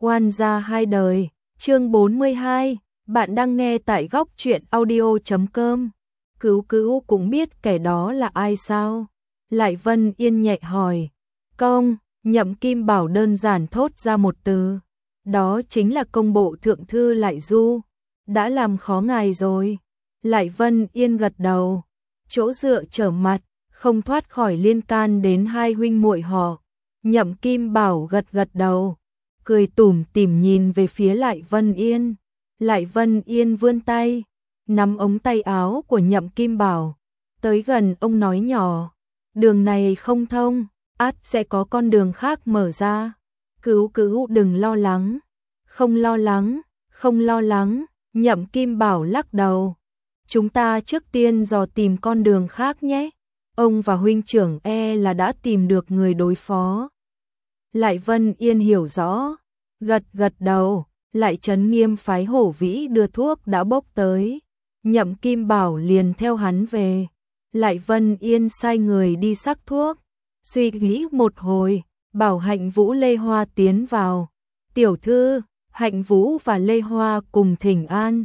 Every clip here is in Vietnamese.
Oan gia hai đời, chương 42, bạn đang nghe tại góc truyện audio.com. Cứu cứu cũng biết kẻ đó là ai sao? Lại Vân Yên nhẹ hỏi. Công, Nhậm Kim Bảo đơn giản thốt ra một từ. Đó chính là công bộ thượng thư Lại Du. Đã làm khó ngài rồi. Lại Vân Yên gật đầu. Chỗ dựa trở mặt, không thoát khỏi liên can đến hai huynh muội họ. Nhậm Kim Bảo gật gật đầu, cười tủm tỉm nhìn về phía Lại Vân Yên. Lại Vân Yên vươn tay, nắm ống tay áo của Nhậm Kim Bảo, tới gần ông nói nhỏ, đường này không thông, ắt sẽ có con đường khác mở ra. Cứu cứu đừng lo lắng. Không lo lắng, không lo lắng, Nhậm Kim Bảo lắc đầu. Chúng ta trước tiên dò tìm con đường khác nhé. Ông và huynh trưởng là đã tìm được người đối phó. Lại Vân Yên hiểu rõ, gật gật đầu. Lại Trấn Nghiêm phái Hổ Vĩ đưa thuốc đã bốc tới. Nhậm Kim Bảo liền theo hắn về. Lại Vân Yên sai người đi sắc thuốc. Suy nghĩ một hồi, bảo Hạnh Vũ Lê Hoa tiến vào. Tiểu thư, Hạnh Vũ và Lê Hoa cùng thỉnh an.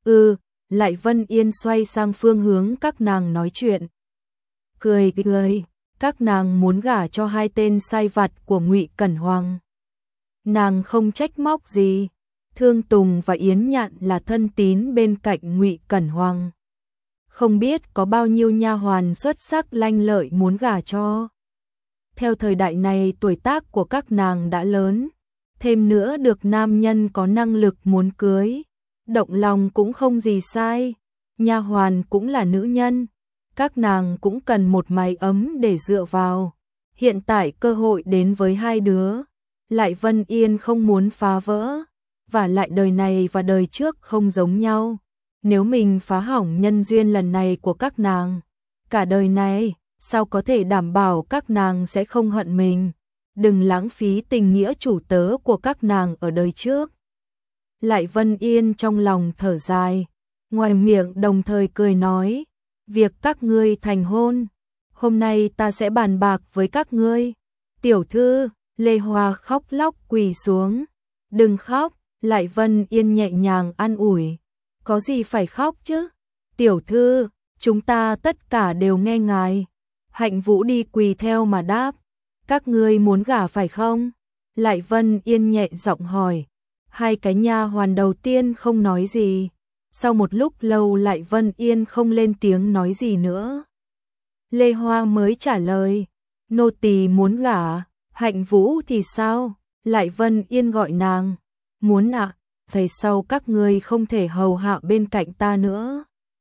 Lại Vân Yên xoay sang phương hướng các nàng nói chuyện. Cười cười, các nàng muốn gả cho hai tên sai vặt của Ngụy Cẩn Hoàng. Nàng không trách móc gì. Thương Tùng và Yến Nhạn là thân tín bên cạnh Ngụy Cẩn Hoàng. Không biết có bao nhiêu nha hoàn xuất sắc lanh lợi muốn gả cho. Theo thời đại này tuổi tác của các nàng đã lớn, thêm nữa được nam nhân có năng lực muốn cưới, động lòng cũng không gì sai. Nha hoàn cũng là nữ nhân, các nàng cũng cần một mái ấm để dựa vào. Hiện tại cơ hội đến với hai đứa, Lại Vân Yên không muốn phá vỡ, và lại đời này và đời trước không giống nhau. Nếu mình phá hỏng nhân duyên lần này của các nàng, cả đời này, sao có thể đảm bảo các nàng sẽ không hận mình? Đừng lãng phí tình nghĩa chủ tớ của các nàng ở đời trước. Lại Vân Yên trong lòng thở dài, ngoài miệng đồng thời cười nói, việc các ngươi thành hôn, hôm nay ta sẽ bàn bạc với các ngươi. Tiểu thư, Lê Hoa khóc lóc quỳ xuống. Đừng khóc. Lại Vân Yên nhẹ nhàng an ủi. Có gì phải khóc chứ? Tiểu thư, chúng ta tất cả đều nghe ngài. Hạnh Vũ đi quỳ theo mà đáp. Các ngươi muốn gả phải không? Lại Vân Yên nhẹ giọng hỏi. Hai cái nha hoàn đầu tiên không nói gì. Sau một lúc lâu Lại Vân Yên không lên tiếng nói gì nữa. Lê Hoa mới trả lời. Nô tỳ muốn gả. Hạnh Vũ thì sao? Lại Vân Yên gọi nàng. Muốn ạ, về sau các ngươi không thể hầu hạ bên cạnh ta nữa.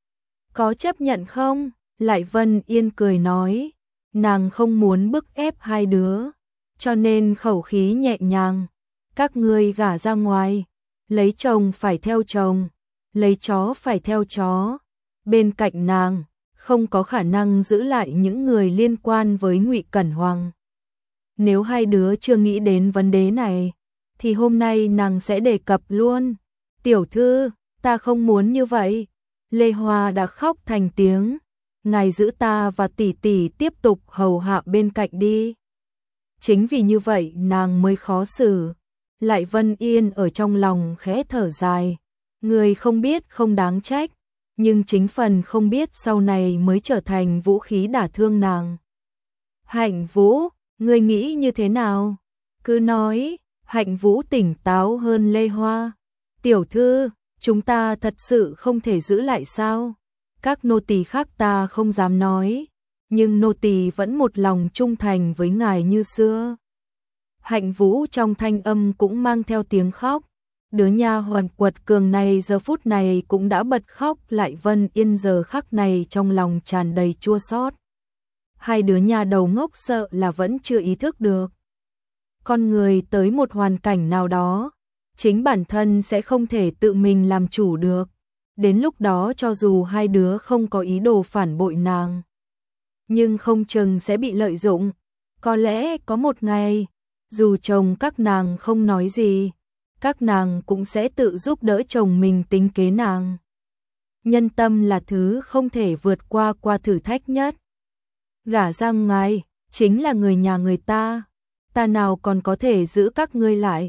Có chấp nhận không? Lại Vân Yên cười nói. Nàng không muốn bức ép hai đứa, cho nên khẩu khí nhẹ nhàng. Các ngươi gả ra ngoài, lấy chồng phải theo chồng, lấy chó phải theo chó. Bên cạnh nàng, không có khả năng giữ lại những người liên quan với Ngụy Cẩn Hoàng. Nếu hai đứa chưa nghĩ đến vấn đề này, thì hôm nay nàng sẽ đề cập luôn. Tiểu thư, ta không muốn như vậy. Lê Hoa đã khóc thành tiếng. Ngài giữ ta và tỷ tỷ tiếp tục hầu hạ bên cạnh đi. Chính vì như vậy nàng mới khó xử. Lại Vân Yên ở trong lòng khẽ thở dài. Người không biết không đáng trách, nhưng chính phần không biết sau này mới trở thành vũ khí đả thương nàng. Hạnh Vũ, ngươi nghĩ như thế nào? Cứ nói. Hạnh Vũ tỉnh táo hơn Lê Hoa. Tiểu thư, chúng ta thật sự không thể giữ lại sao? Các nô tỳ khác ta không dám nói, nhưng nô tỳ vẫn một lòng trung thành với ngài như xưa. Hạnh Vũ trong thanh âm cũng mang theo tiếng khóc. Đứa nha hoàn quật cường này giờ phút này cũng đã bật khóc. Lại Vân Yên giờ khắc này trong lòng tràn đầy chua xót. Hai đứa nhà đầu ngốc sợ là vẫn chưa ý thức được. Con người tới một hoàn cảnh nào đó, chính bản thân sẽ không thể tự mình làm chủ được. Đến lúc đó cho dù hai đứa không có ý đồ phản bội nàng, nhưng không chừng sẽ bị lợi dụng. Có lẽ có một ngày, dù chồng các nàng không nói gì, các nàng cũng sẽ tự giúp đỡ chồng mình tính kế nàng. Nhân tâm là thứ không thể vượt qua thử thách nhất. Gả ra ngoài, chính là người nhà người ta. Ta nào còn có thể giữ các ngươi lại.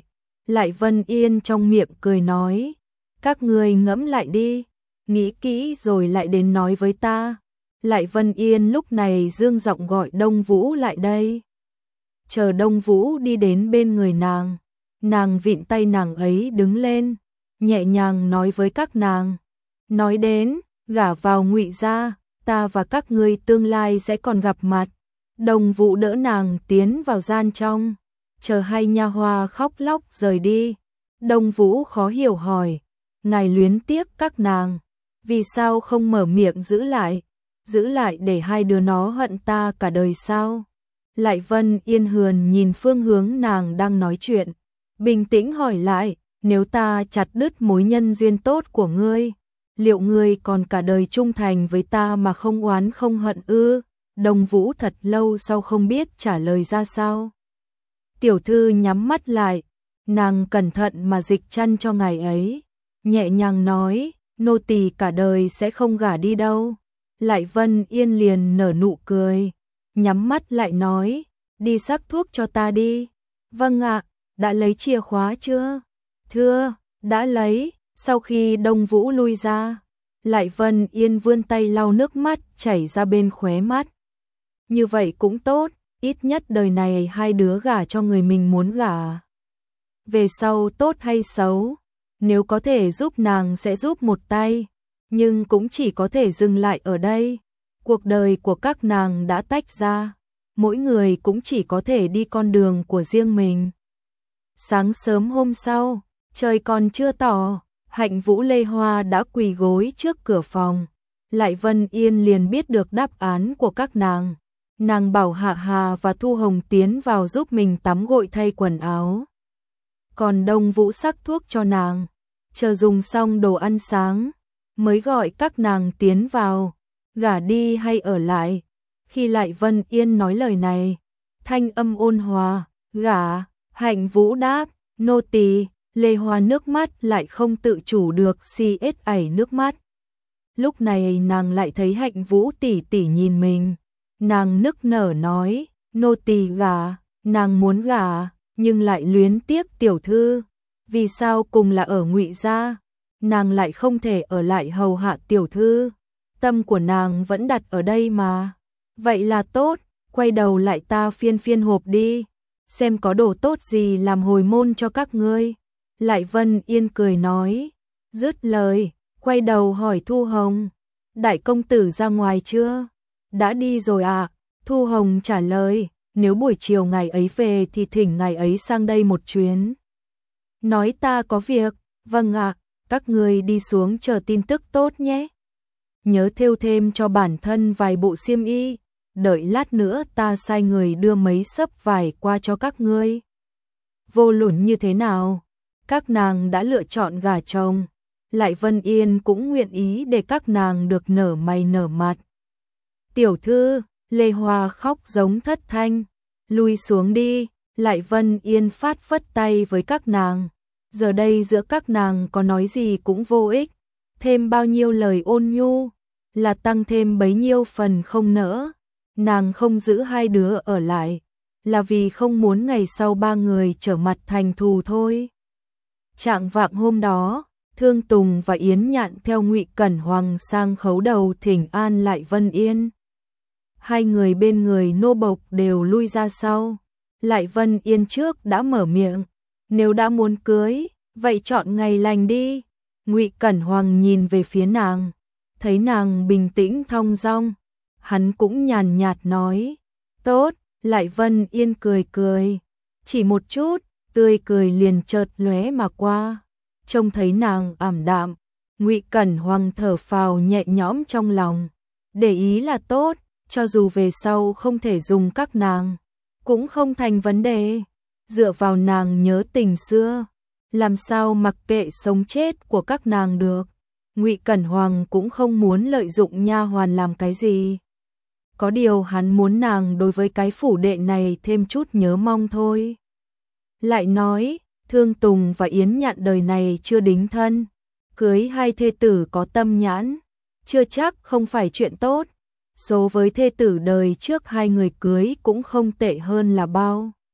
Lại Vân Yên trong miệng cười nói, các ngươi ngẫm lại đi, nghĩ kỹ rồi lại đến nói với ta. Lại Vân Yên lúc này dương giọng gọi Đông Vũ lại đây. Chờ Đông Vũ đi đến bên người nàng vịn tay nàng ấy đứng lên, nhẹ nhàng nói với các nàng, nói đến, gả vào Ngụy gia, ta và các ngươi tương lai sẽ còn gặp mặt. Đông Vũ đỡ nàng tiến vào gian trong, chờ hai nha hoa khóc lóc rời đi. Đông Vũ khó hiểu hỏi, ngài luyến tiếc các nàng, vì sao không mở miệng giữ lại để hai đứa nó hận ta cả đời sao? Lại Vân Yên hườn nhìn phương hướng nàng đang nói chuyện, bình tĩnh hỏi lại, nếu ta chặt đứt mối nhân duyên tốt của ngươi, liệu ngươi còn cả đời trung thành với ta mà không oán không hận ư? Đông Vũ thật lâu sau không biết trả lời ra sao. Tiểu thư nhắm mắt lại, nàng cẩn thận mà dịch chăn cho ngài ấy, nhẹ nhàng nói, nô tỳ cả đời sẽ không gả đi đâu. Lại Vân Yên liền nở nụ cười, nhắm mắt lại nói, đi sắc thuốc cho ta đi. Vâng ạ, đã lấy chìa khóa chưa? Thưa, đã lấy. Sau khi Đông Vũ lui ra, Lại Vân Yên vươn tay lau nước mắt chảy ra bên khóe mắt. Như vậy cũng tốt, ít nhất đời này hai đứa gả cho người mình muốn gả. Về sau tốt hay xấu, nếu có thể giúp nàng sẽ giúp một tay, nhưng cũng chỉ có thể dừng lại ở đây. Cuộc đời của các nàng đã tách ra, mỗi người cũng chỉ có thể đi con đường của riêng mình. Sáng sớm hôm sau, trời còn chưa tỏ, Hạnh Vũ Lê Hoa đã quỳ gối trước cửa phòng. Lại Vân Yên liền biết được đáp án của các nàng. Nàng bảo Hạ Hà và Thu Hồng tiến vào giúp mình tắm gội thay quần áo. Còn Đông Vũ sắc thuốc cho nàng, chờ dùng xong đồ ăn sáng, mới gọi các nàng tiến vào, gả đi hay ở lại. Khi Lại Vân Yên nói lời này, thanh âm ôn hòa, gả. Hạnh Vũ đáp, nô tỳ. Lê Hoa nước mắt lại không tự chủ được xiết nước mắt. Lúc này nàng lại thấy Hạnh Vũ tỷ tỷ nhìn mình, nàng nức nở nói, nô tỳ gả. Nàng muốn gả, nhưng lại luyến tiếc tiểu thư, vì sao cùng là ở Ngụy gia, nàng lại không thể ở lại hầu hạ tiểu thư, tâm của nàng vẫn đặt ở đây mà. Vậy là tốt, quay đầu lại ta phiên hộp đi, xem có đồ tốt gì làm hồi môn cho các ngươi. Lại Vân Yên cười nói, dứt lời, quay đầu hỏi Thu Hồng, đại công tử ra ngoài chưa? Đã đi rồi ạ. Thu Hồng trả lời, nếu buổi chiều ngày ấy về thì thỉnh ngày ấy sang đây một chuyến. Nói ta có việc. Vâng ạ, các ngươi đi xuống chờ tin tức tốt nhé. Nhớ thêu thêm cho bản thân vài bộ xiêm y, đợi lát nữa ta sai người đưa mấy xấp vải qua cho các ngươi. Vô luận như thế nào, các nàng đã lựa chọn gả chồng, Lại Vân Yên cũng nguyện ý để các nàng được nở mày nở mặt. Tiểu thư, Lê Hoa khóc giống thất thanh, lui xuống đi. Lại Vân Yên phất tay với các nàng. Giờ đây giữa các nàng có nói gì cũng vô ích, thêm bao nhiêu lời ôn nhu, là tăng thêm bấy nhiêu phần không nỡ. Nàng không giữ hai đứa ở lại, là vì không muốn ngày sau ba người trở mặt thành thù thôi. Trạng vạng hôm đó, Thương Tùng và Yến Nhạn theo Ngụy Cẩn Hoàng sang khấu đầu thỉnh an Lại Vân Yên. Hai người bên người nô bộc đều lui ra sau. Lại Vân Yên trước đã mở miệng, nếu đã muốn cưới, vậy chọn ngày lành đi. Ngụy Cẩn Hoàng nhìn về phía nàng, thấy nàng bình tĩnh thong dong, hắn cũng nhàn nhạt nói, tốt. Lại Vân Yên cười, chỉ một chút, tươi cười liền chợt lóe mà qua. Trông thấy nàng ảm đạm, Ngụy Cẩn Hoàng thở phào nhẹ nhõm trong lòng, để ý là tốt, cho dù về sau không thể dùng các nàng, cũng không thành vấn đề. Dựa vào nàng nhớ tình xưa, làm sao mặc kệ sống chết của các nàng được. Ngụy Cẩn Hoàng cũng không muốn lợi dụng nha hoàn làm cái gì. Có điều hắn muốn nàng đối với cái phủ đệ này thêm chút nhớ mong thôi. Lại nói, Thương Tùng và Yến Nhạn đời này chưa đính thân, cưới hai thê tử có tâm nhãn, chưa chắc không phải chuyện tốt. Số với thê tử đời trước hai người cưới cũng không tệ hơn là bao.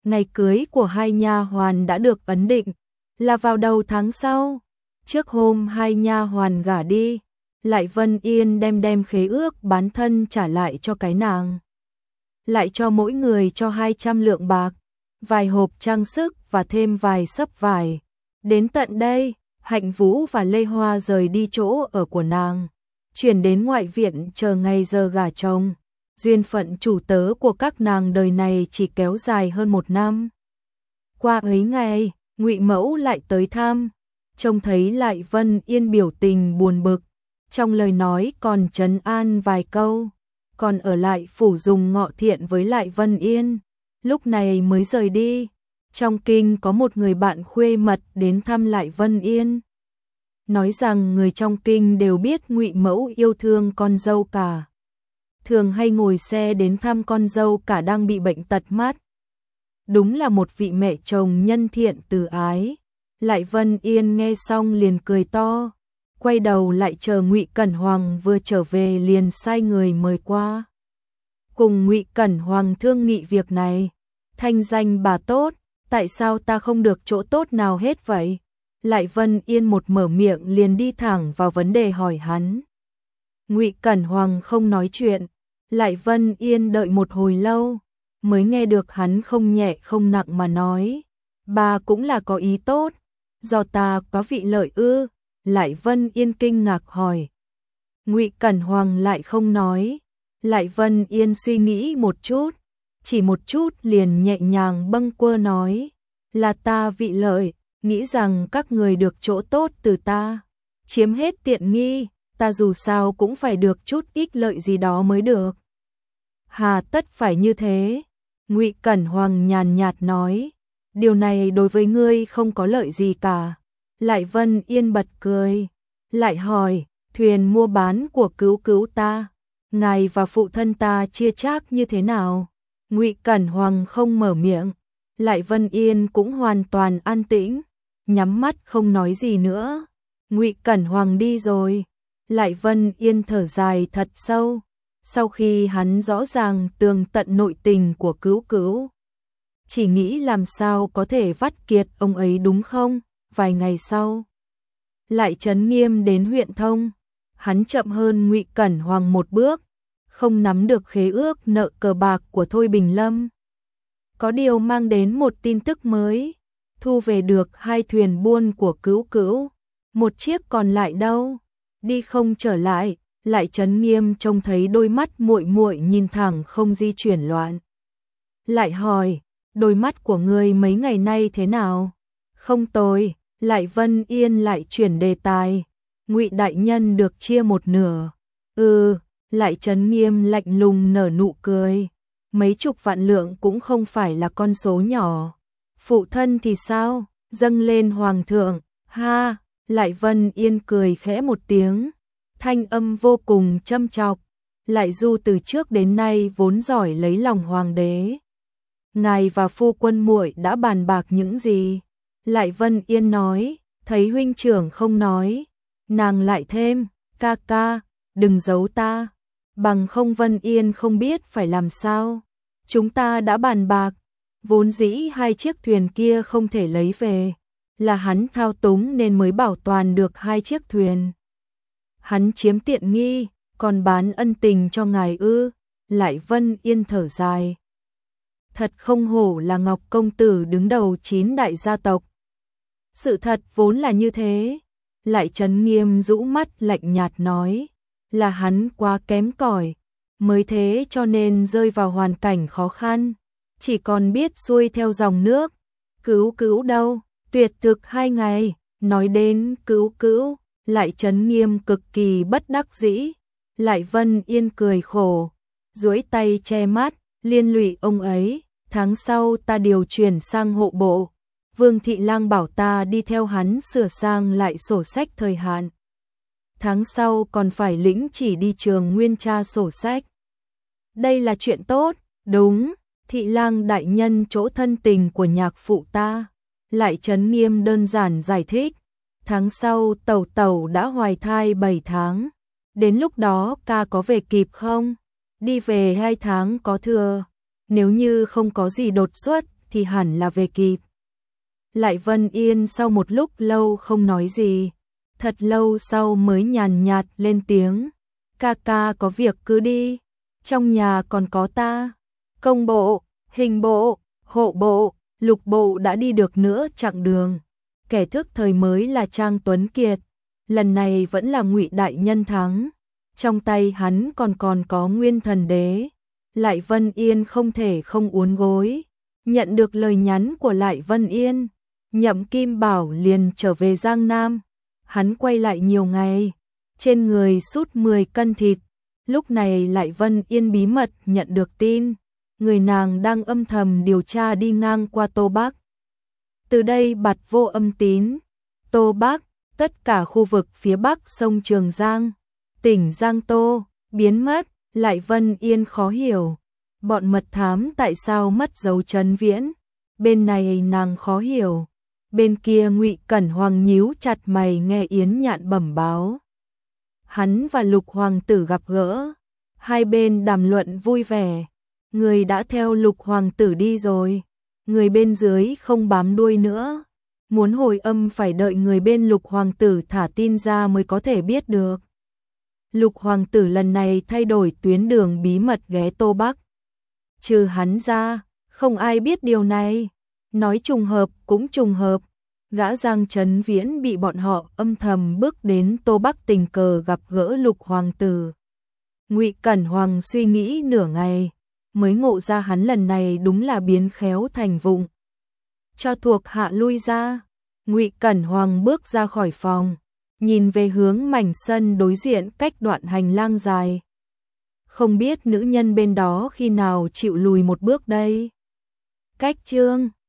Ngày cưới của hai nha hoàn đã được ấn định, là vào đầu tháng sau. Trước hôm hai nha hoàn gả đi, Lại Vân Yên đem khế ước bán thân trả lại cho cái nàng. Lại cho mỗi người cho 200 lượng bạc, vài hộp trang sức và thêm vài xấp vải. Đến tận đây, Hạnh Vũ và Lê Hoa rời đi chỗ ở của nàng, chuyển đến ngoại viện chờ ngày giờ gả chồng. Duyên phận chủ tớ của các nàng đời này chỉ kéo dài hơn 1 năm. Qua ấy ngày, Ngụy Mẫu lại tới thăm, trông thấy Lại Vân Yên biểu tình buồn bực, trong lời nói còn trấn an vài câu, còn ở lại phủ dùng ngọ thiện với Lại Vân Yên, lúc này mới rời đi. Trong kinh có một người bạn khuê mật đến thăm Lại Vân Yên, nói rằng người trong kinh đều biết Ngụy Mẫu yêu thương con dâu cả, thường hay ngồi xe đến thăm con dâu cả đang bị bệnh tật mắt. Đúng là một vị mẹ chồng nhân thiện từ ái. Lại Vân Yên nghe xong liền cười to, quay đầu lại chờ Ngụy Cẩn Hoàng vừa trở về liền sai người mời qua. Cùng Ngụy Cẩn Hoàng thương nghị việc này, thanh danh bà tốt, tại sao ta không được chỗ tốt nào hết vậy? Lại Vân Yên một mở miệng liền đi thẳng vào vấn đề hỏi hắn. Ngụy Cẩn Hoàng không nói chuyện, Lại Vân Yên đợi một hồi lâu, mới nghe được hắn không nhẹ không nặng mà nói, bà cũng là có ý tốt, do ta có vị lợi ư? Lại Vân Yên kinh ngạc hỏi. Ngụy Cẩn Hoàng lại không nói. Lại Vân Yên suy nghĩ một chút, chỉ một chút liền nhẹ nhàng bâng quơ nói, là ta vị lợi, nghĩ rằng các người được chỗ tốt từ ta, chiếm hết tiện nghi, ta dù sao cũng phải được chút ích lợi gì đó mới được. Hà tất phải như thế? Ngụy Cẩn Hoàng nhàn nhạt nói, điều này đối với ngươi không có lợi gì cả. Lại Vân Yên bật cười, lại hỏi, thuyền mua bán của cứu cứu ta, ngài và phụ thân ta chia chác như thế nào? Ngụy Cẩn Hoàng không mở miệng, Lại Vân Yên cũng hoàn toàn an tĩnh, nhắm mắt không nói gì nữa. Ngụy Cẩn Hoàng đi rồi, Lại Vân Yên thở dài thật sâu. Sau khi hắn rõ ràng tường tận nội tình của cứu cứu, chỉ nghĩ làm sao có thể vắt kiệt ông ấy đúng không? Vài ngày sau, Lại Trấn Nghiêm đến huyện Thông, hắn chậm hơn Ngụy Cẩn Hoàng một bước, không nắm được khế ước nợ cờ bạc của Thôi Bình Lâm. Có điều mang đến một tin tức mới, thu về được 2 thuyền buôn của cứu cứu, một chiếc còn lại đâu, đi không trở lại. Lại Trấn Nghiêm trông thấy đôi mắt muội muội nhìn thẳng không di chuyển loạn. Lại hỏi, đôi mắt của ngươi mấy ngày nay thế nào? Không tồi. Lại Vân Yên lại chuyển đề tài, Ngụy đại nhân được chia một nửa. Lại Trấn Nghiêm lạnh lùng nở nụ cười, mấy chục vạn lượng cũng không phải là con số nhỏ. Phụ thân thì sao? Dâng lên hoàng thượng. Ha, Lại Vân Yên cười khẽ một tiếng, thanh âm vô cùng châm chọc. Lại Du từ trước đến nay vốn giỏi lấy lòng hoàng đế. Ngài và phu quân muội đã bàn bạc những gì? Lại Vân Yên nói, thấy huynh trưởng không nói, nàng lại thêm, ca ca, đừng giấu ta, bằng không Vân Yên không biết phải làm sao. Chúng ta đã bàn bạc, vốn dĩ 2 chiếc thuyền kia không thể lấy về, là hắn thao túng nên mới bảo toàn được 2 chiếc thuyền. Hắn chiếm tiện nghi, còn bán ân tình cho ngài ư? Lại Vân Yên thở dài. Thật không hổ là Ngọc công tử đứng đầu 9 đại gia tộc. Sự thật vốn là như thế. Lại Trấn Nghiêm rũ mắt lạnh nhạt nói, là hắn quá kém cỏi, mới thế cho nên rơi vào hoàn cảnh khó khăn, chỉ còn biết xuôi theo dòng nước. Cứu cứu đâu? Tuyệt thực 2 ngày. Nói đến cứu cứu, Lại Trấn Nghiêm cực kỳ bất đắc dĩ. Lại Vân Yên cười khổ, duỗi tay che mắt, liên lụy ông ấy. Tháng sau ta điều chuyển sang hộ bộ, Vương Thị Lang bảo ta đi theo hắn sửa sang lại sổ sách thời hạn. Tháng sau còn phải lĩnh chỉ đi trường nguyên tra sổ sách. Đây là chuyện tốt, đúng, Thị Lang đại nhân chỗ thân tình của nhạc phụ ta. Lại Trấn Nghiêm đơn giản giải thích, tháng sau Tẩu Tẩu đã hoài thai 7 tháng, đến lúc đó ca có về kịp không? Đi về 2 tháng có thừa, nếu như không có gì đột xuất thì hẳn là về kịp. Lại Vân Yên sau một lúc lâu không nói gì, thật lâu sau mới nhàn nhạt lên tiếng, ca ca có việc cứ đi, trong nhà còn có ta, công bộ, hình bộ, hộ bộ, lục bộ đã đi được nữa chặng đường, kẻ thức thời mới là Trang Tuấn Kiệt, lần này vẫn là Ngụy đại nhân thắng, trong tay hắn còn có Nguyên Thần Đế. Lại Vân Yên không thể không uốn gối, nhận được lời nhắn của Lại Vân Yên, Nhậm Kim Bảo liền trở về Giang Nam, hắn quay lại nhiều ngày, trên người sút 10 cân thịt, lúc này Lại Vân Yên bí mật nhận được tin, người nàng đang âm thầm điều tra đi ngang qua Tô Bắc. Từ đây bặt vô âm tín, Tô Bắc, tất cả khu vực phía bắc sông Trường Giang, tỉnh Giang Tô, biến mất. Lại Vân Yên khó hiểu, bọn mật thám tại sao mất dấu Trấn Viễn, bên này nàng khó hiểu, bên kia Ngụy Cẩn Hoàng nhíu chặt mày nghe Yến Nhạn bẩm báo. Hắn và Lục Hoàng tử gặp gỡ, hai bên đàm luận vui vẻ, người đã theo Lục Hoàng tử đi rồi, người bên dưới không bám đuôi nữa, muốn hồi âm phải đợi người bên Lục Hoàng tử thả tin ra mới có thể biết được. Lục Hoàng tử lần này thay đổi tuyến đường bí mật ghé Tô Bắc. Trừ hắn ra, không ai biết điều này. Nói trùng hợp cũng trùng hợp. Gã Giang Trấn Viễn bị bọn họ âm thầm bước đến Tô Bắc tình cờ gặp gỡ Lục Hoàng tử. Ngụy Cẩn Hoàng suy nghĩ nửa ngày, mới ngộ ra hắn lần này đúng là biến khéo thành vụng. Cho thuộc hạ lui ra, Ngụy Cẩn Hoàng bước ra khỏi phòng, nhìn về hướng mảnh sân đối diện cách đoạn hành lang dài. Không biết nữ nhân bên đó khi nào chịu lùi một bước đây. Cách chương